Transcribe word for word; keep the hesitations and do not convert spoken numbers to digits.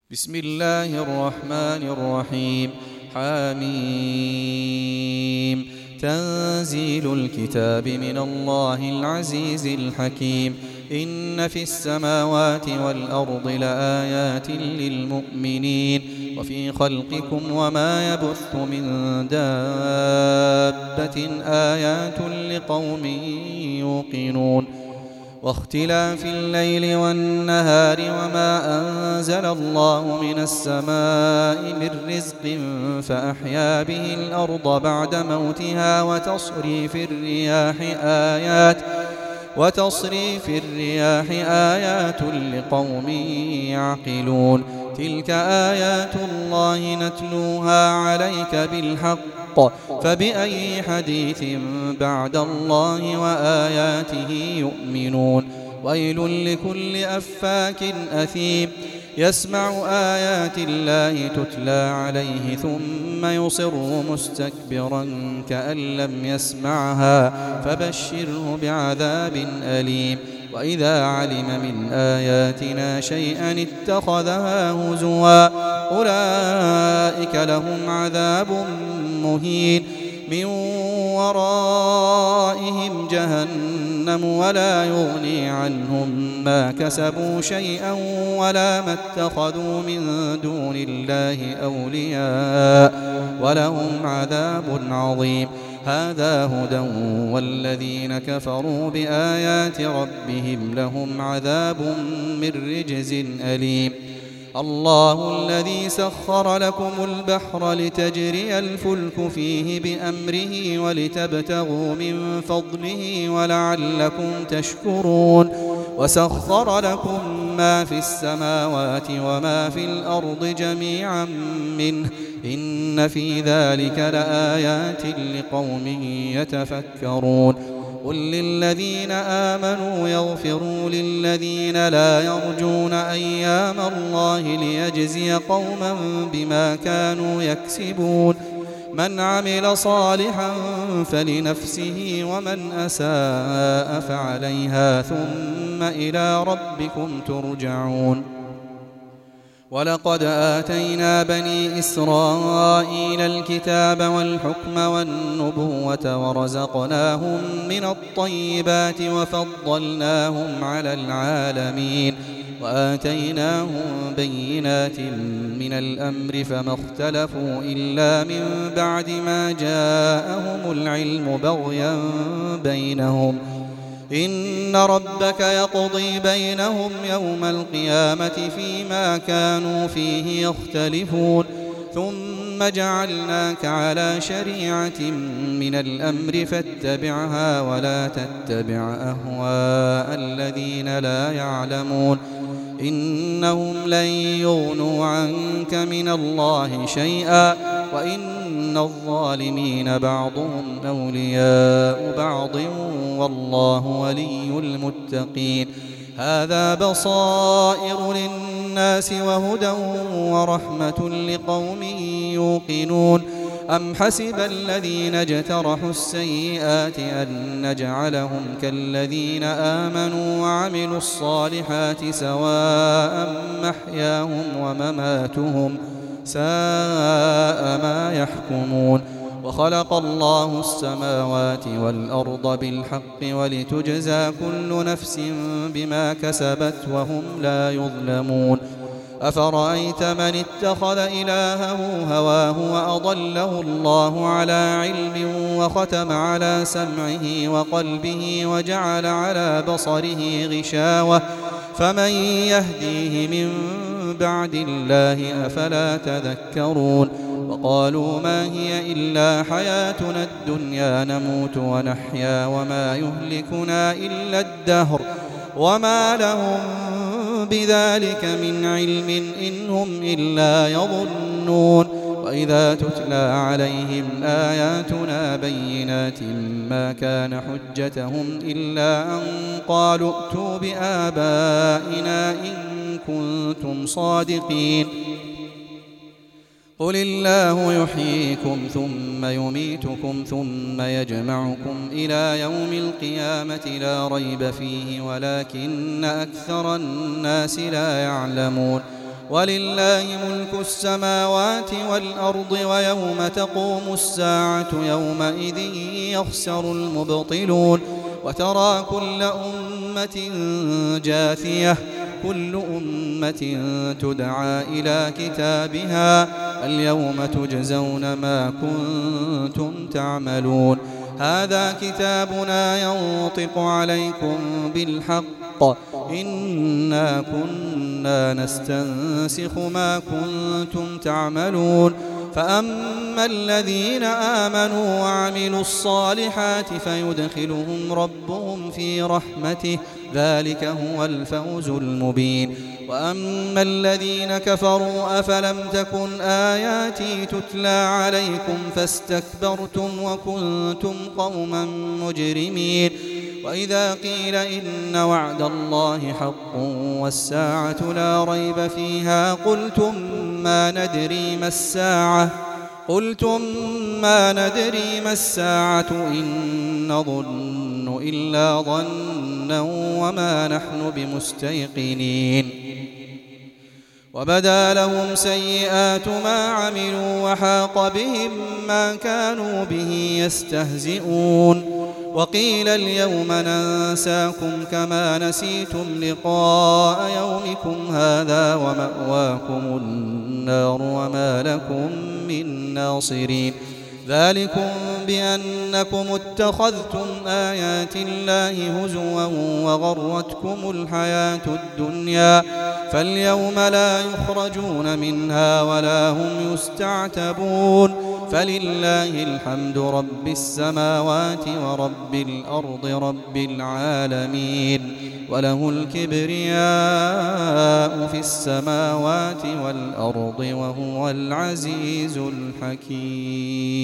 بسم الله الرحمن الرحيم. حميم. تنزيل الكتاب من الله العزيز الحكيم. إن في السماوات والأرض لآيات للمؤمنين وفي خلقكم وما يبث من دابة آيات لقوم يوقنون. واختلاف الليل والنهار وما أنزل الله من السماء من رزق فأحيا به الأرض بعد موتها وتصريف الرياح آيات وتصريف الرياح آيات لقوم يعقلون. تلك آيات الله نتلوها عليك بالحق فبأي حديث بعد الله وآياته يؤمنون. ويل لكل أفاك أثيم يسمع آيات الله تتلى عليه ثم يصر مستكبرا كأن لم يسمعها فبشره بعذاب أليم. وإذا علم من آياتنا شيئا اتخذها هزوا أولئك لهم عذاب مهين من ورائهم جهنم ولا يغني عنهم ما كسبوا شيئا ولا ما اتخذوا من دون الله أولياء ولهم عذاب عظيم. هذا هدى والذين كفروا بآيات ربهم لهم عذاب من رجز أليم. الله الذي سخر لكم البحر لتجري الفلك فيه بأمره ولتبتغوا من فضله ولعلكم تشكرون. وسخر لكم ما في السماوات وما في الأرض جميعا منه إن في ذلك لآيات لقوم يتفكرون. قل للذين آمنوا يغفروا للذين لا يرجون أيام الله ليجزي قوما بما كانوا يكسبون. من عمل صالحا فلنفسه ومن أساء فعليها ثم إلى ربكم ترجعون. ولقد آتينا بني إسرائيل الكتاب والحكم والنبوة ورزقناهم من الطيبات وفضلناهم على العالمين وآتيناهم بينات من الأمر فما اختلفوا إلا من بعد ما جاءهم العلم بغيا بينهم. إن ربك يقضي بينهم يوم القيامة فيما كانوا فيه يختلفون. ثم جعلناك على شريعة من الأمر فاتبعها ولا تتبع أهواء الذين لا يعلمون. إنهم لن يغنوا عنك من الله شيئا وإن الظالمين بعضهم أولياء بعض والله ولي المتقين. هذا بصائر للناس وهدى ورحمة لقوم يوقنون. أم حسب الذين اجترحوا السيئات أن نجعلهم كالذين آمنوا وعملوا الصالحات سواء محياهم ومماتهم ساء ما يحكمون. وخلق الله السماوات والأرض بالحق ولتجزى كل نفس بما كسبت وهم لا يظلمون. أفرأيت من اتخذ إلهه هواه وأضله الله على علم وختم على سمعه وقلبه وجعل على بصره غشاوة فمن يهديه من بعد الله أفلا تذكرون. وقالوا ما هي إلا حياتنا الدنيا نموت ونحيا وما يهلكنا إلا الدهر وما لهم بذلك من علم إن هم إلا يظنون. وإذا تتلى عليهم آياتنا بينات ما كان حجتهم إلا أن قالوا ائتوا بآبائنا إن كنتم صادقين. قل الله يحييكم ثم يميتكم ثم يجمعكم إلى يوم القيامة لا ريب فيه ولكن أكثر الناس لا يعلمون. ولله ملك السماوات والأرض ويوم تقوم الساعة يومئذ يخسر المبطلون وترى كل أمة جاثية كل أمة تدعى إلى كتابها اليوم تجزون ما كنتم تعملون هذا كتابنا ينطق عليكم بالحق إنا كنا نستنسخ ما كنتم تعملون فأما الذين آمنوا وعملوا الصالحات فيدخلهم ربهم في رحمته ذلك هو الفوز المبين وأما الذين كفروا أفلم تكن آياتي تتلى عليكم فاستكبرتم وكنتم قوما مجرمين وإذا قيل إن وعد الله حق والساعة لا ريب فيها قلتم ما ندري ما الساعة قلتم ما ندري ما الساعة إن نظن إلا ظنا وما نحن بمستيقنين وبدا لهم سيئات ما عملوا وحاق بهم ما كانوا به يستهزئون وقيل اليوم ننساكم كما نسيتم لقاء يومكم هذا ومأواكم النار وما لكم من ناصرين ذلكم بأنكم اتخذتم آيات الله هزوا وغرتكم الحياة الدنيا فاليوم لا يخرجون منها ولا هم يستعتبون فلله الحمد رب السماوات ورب الأرض رب العالمين وله الكبرياء في السماوات والأرض وهو العزيز الحكيم.